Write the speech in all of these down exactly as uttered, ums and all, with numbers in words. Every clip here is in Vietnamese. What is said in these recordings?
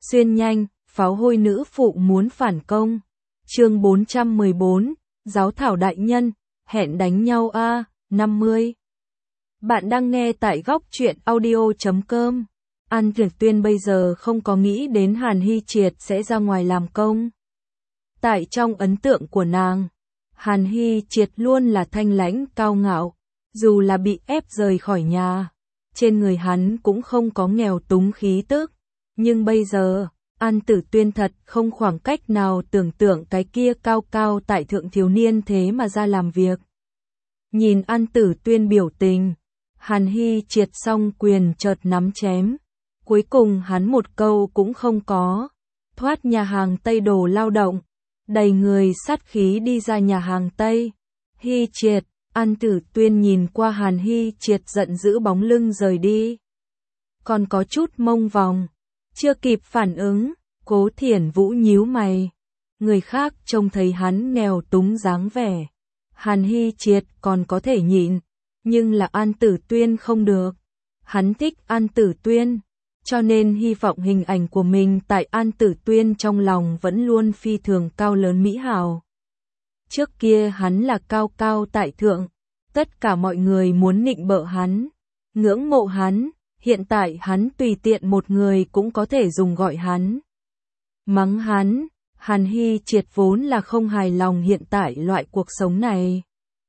Xuyên nhanh, pháo hôi nữ phụ muốn phản công. Chương bốn trăm mười bốn, Giáo thảo đại nhân, hẹn đánh nhau a, năm mươi. Bạn đang nghe tại góc truyện audio chấm com. An Dược Tuyên bây giờ không có nghĩ đến Hàn Hy Triệt sẽ ra ngoài làm công. Tại trong ấn tượng của nàng, Hàn Hy Triệt luôn là thanh lãnh cao ngạo, dù là bị ép rời khỏi nhà, trên người hắn cũng không có nghèo túng khí tức. Nhưng bây giờ, An Tử Tuyên thật không khoảng cách nào tưởng tượng cái kia cao cao tại thượng thiếu niên thế mà ra làm việc. Nhìn An Tử Tuyên biểu tình, Hàn Hy Triệt song quyền chợt nắm chém. Cuối cùng hắn một câu cũng không có, thoát nhà hàng Tây đồ lao động, đầy người sát khí đi ra nhà hàng Tây. Hy Triệt, An Tử Tuyên nhìn qua Hàn Hy Triệt giận dữ bóng lưng rời đi. Còn có chút mông vòng, chưa kịp phản ứng, Cố Thiển Vũ nhíu mày. Người khác trông thấy hắn nghèo túng dáng vẻ, Hàn Hy Triệt còn có thể nhịn, nhưng là An Tử Tuyên không được. Hắn thích An Tử Tuyên, cho nên hy vọng hình ảnh của mình tại An Tử Tuyên trong lòng vẫn luôn phi thường cao lớn mỹ hào. Trước kia hắn là cao cao tại thượng, tất cả mọi người muốn nịnh bợ hắn, ngưỡng mộ hắn, hiện tại hắn tùy tiện một người cũng có thể dùng gọi hắn. Mắng hắn, Hàn Hy Triệt vốn là không hài lòng hiện tại loại cuộc sống này.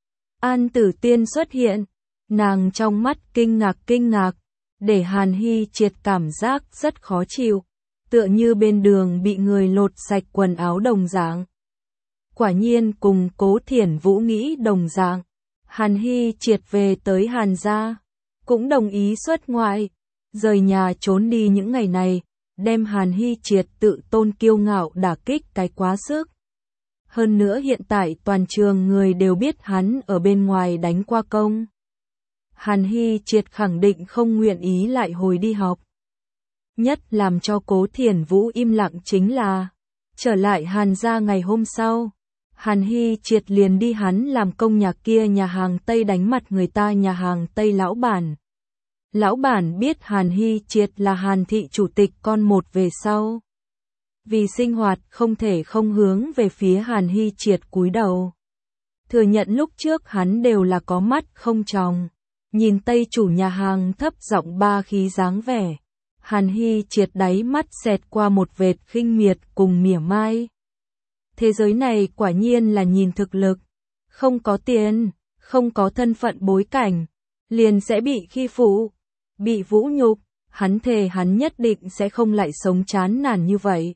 An Tử Tuyên xuất hiện, nàng trong mắt kinh ngạc kinh ngạc, để Hàn Hy Triệt cảm giác rất khó chịu, tựa như bên đường bị người lột sạch quần áo đồng dạng. Quả nhiên cùng Cố Thiển Vũ nghĩ đồng dạng, Hàn Hy Triệt về tới Hàn gia, cũng đồng ý xuất ngoại, rời nhà trốn đi những ngày này, đem Hàn Hy Triệt tự tôn kiêu ngạo đả kích cái quá sức. Hơn nữa hiện tại toàn trường người đều biết hắn ở bên ngoài đánh qua công. Hàn Hy Triệt khẳng định không nguyện ý lại hồi đi học. Nhất làm cho Cố Thiển Vũ im lặng chính là, trở lại Hàn gia ngày hôm sau, Hàn Hy Triệt liền đi hắn làm công nhà kia nhà hàng Tây đánh mặt người ta nhà hàng Tây lão bản. Lão bản biết Hàn Hy Triệt là Hàn thị chủ tịch con một về sau. Vì sinh hoạt không thể không hướng về phía Hàn Hy Triệt cúi đầu. Thừa nhận lúc trước hắn đều là có mắt không tròng. Nhìn Tây chủ nhà hàng thấp giọng ba khí dáng vẻ, Hàn Hy Triệt đáy mắt xẹt qua một vệt khinh miệt cùng mỉa mai. Thế giới này quả nhiên là nhìn thực lực, không có tiền, không có thân phận bối cảnh, liền sẽ bị khi phụ, bị vũ nhục, hắn thề hắn nhất định sẽ không lại sống chán nản như vậy.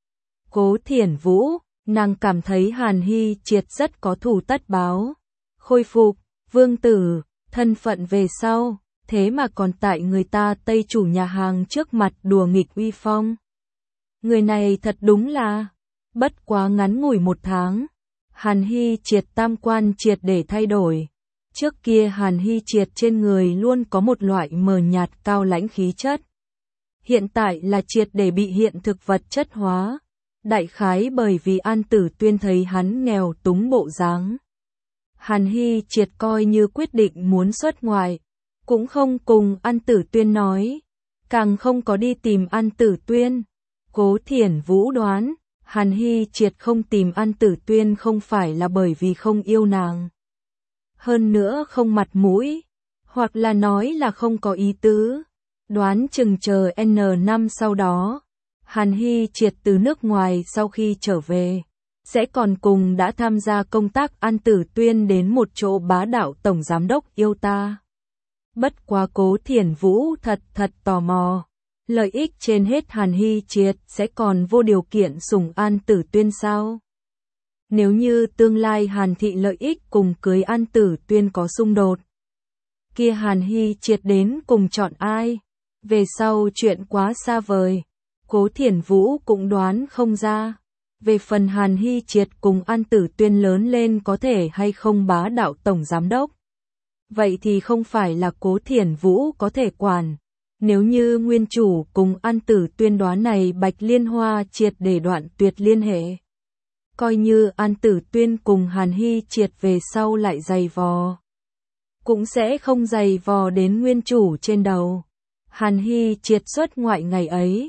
Cố Thiển Vũ, nàng cảm thấy Hàn Hy Triệt rất có thù tất báo, khôi phục, vương tử, thân phận về sau, thế mà còn tại người ta Tây chủ nhà hàng trước mặt đùa nghịch uy phong. Người này thật đúng là, bất quá ngắn ngủi một tháng, Hàn Hy Triệt tam quan triệt để thay đổi. Trước kia Hàn Hy Triệt trên người luôn có một loại mờ nhạt cao lãnh khí chất. Hiện tại là triệt để bị hiện thực vật chất hóa. Đại khái bởi vì An Tử Tuyên thấy hắn nghèo túng bộ dáng. Hàn Hy Triệt coi như quyết định muốn xuất ngoại, cũng không cùng An Tử Tuyên nói, càng không có đi tìm An Tử Tuyên. Cố Thiển Vũ đoán, Hàn Hy Triệt không tìm An Tử Tuyên không phải là bởi vì không yêu nàng. Hơn nữa không mặt mũi, hoặc là nói là không có ý tứ. Đoán chừng chờ N năm sau đó, Hàn Hy Triệt từ nước ngoài sau khi trở về, sẽ còn cùng đã tham gia công tác An Tử Tuyên đến một chỗ bá đạo tổng giám đốc yêu ta. Bất quá Cố Thiển Vũ thật thật tò mò, lợi ích trên hết Hàn Hy Triệt sẽ còn vô điều kiện sủng An Tử Tuyên sao? Nếu như tương lai Hàn thị lợi ích cùng cưới An Tử Tuyên có xung đột, kia Hàn Hy Triệt đến cùng chọn ai? Về sau chuyện quá xa vời, Cố Thiển Vũ cũng đoán không ra. Về phần Hàn Hy Triệt cùng An Tử Tuyên lớn lên có thể hay không bá đạo tổng giám đốc, vậy thì không phải là Cố Thiển Vũ có thể quản. Nếu như nguyên chủ cùng An Tử Tuyên đoán này Bạch Liên Hoa triệt để đoạn tuyệt liên hệ, coi như An Tử Tuyên cùng Hàn Hy Triệt về sau lại dày vò, cũng sẽ không dày vò đến nguyên chủ trên đầu. Hàn Hy Triệt xuất ngoại ngày ấy,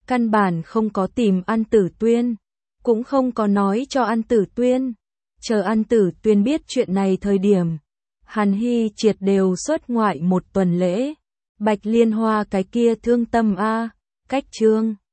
căn bản không có tìm An Tử Tuyên, cũng không có nói cho An Tử Tuyên. Chờ An Tử Tuyên biết chuyện này thời điểm, Hàn Hy Triệt đều xuất ngoại một tuần lễ. Bạch Liên Hoa cái kia thương tâm a, cách chương